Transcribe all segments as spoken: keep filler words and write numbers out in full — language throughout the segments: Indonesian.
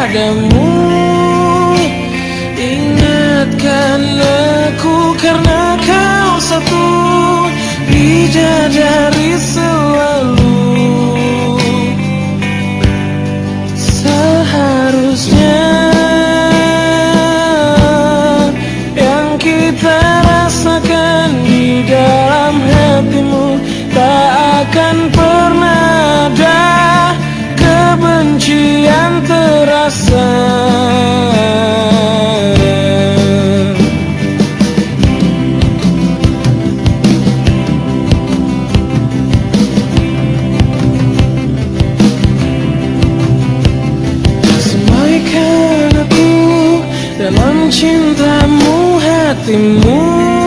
padamu. Ingatkan aku karena kau satu bidadari selalu. Seharusnya yang kita rasakan di dalam hatimu tak akan pernah ada kebencian terasa. Semaikan aku dalam cintamu, hatimu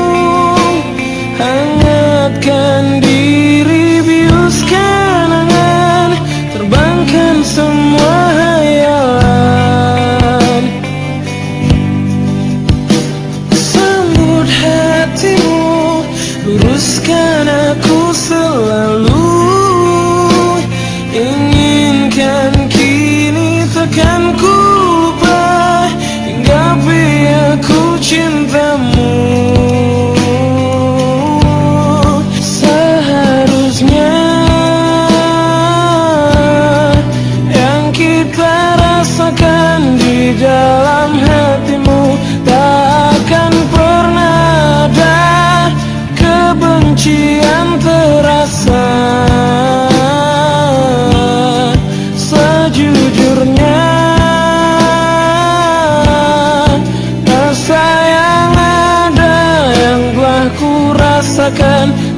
hangatkan diri, biuskan angan, terbangkan semua hayalan. Sambut hatimu, luruskan aku selalu. Inginkan kini takkan ku lupa, hinggapi aku cintamu. Seharusnya yang kita rasakan di dalam hatimu tak akan pernah ada kebencian terasa. Sejujurnya rasa yang ada yang telah ku rasakan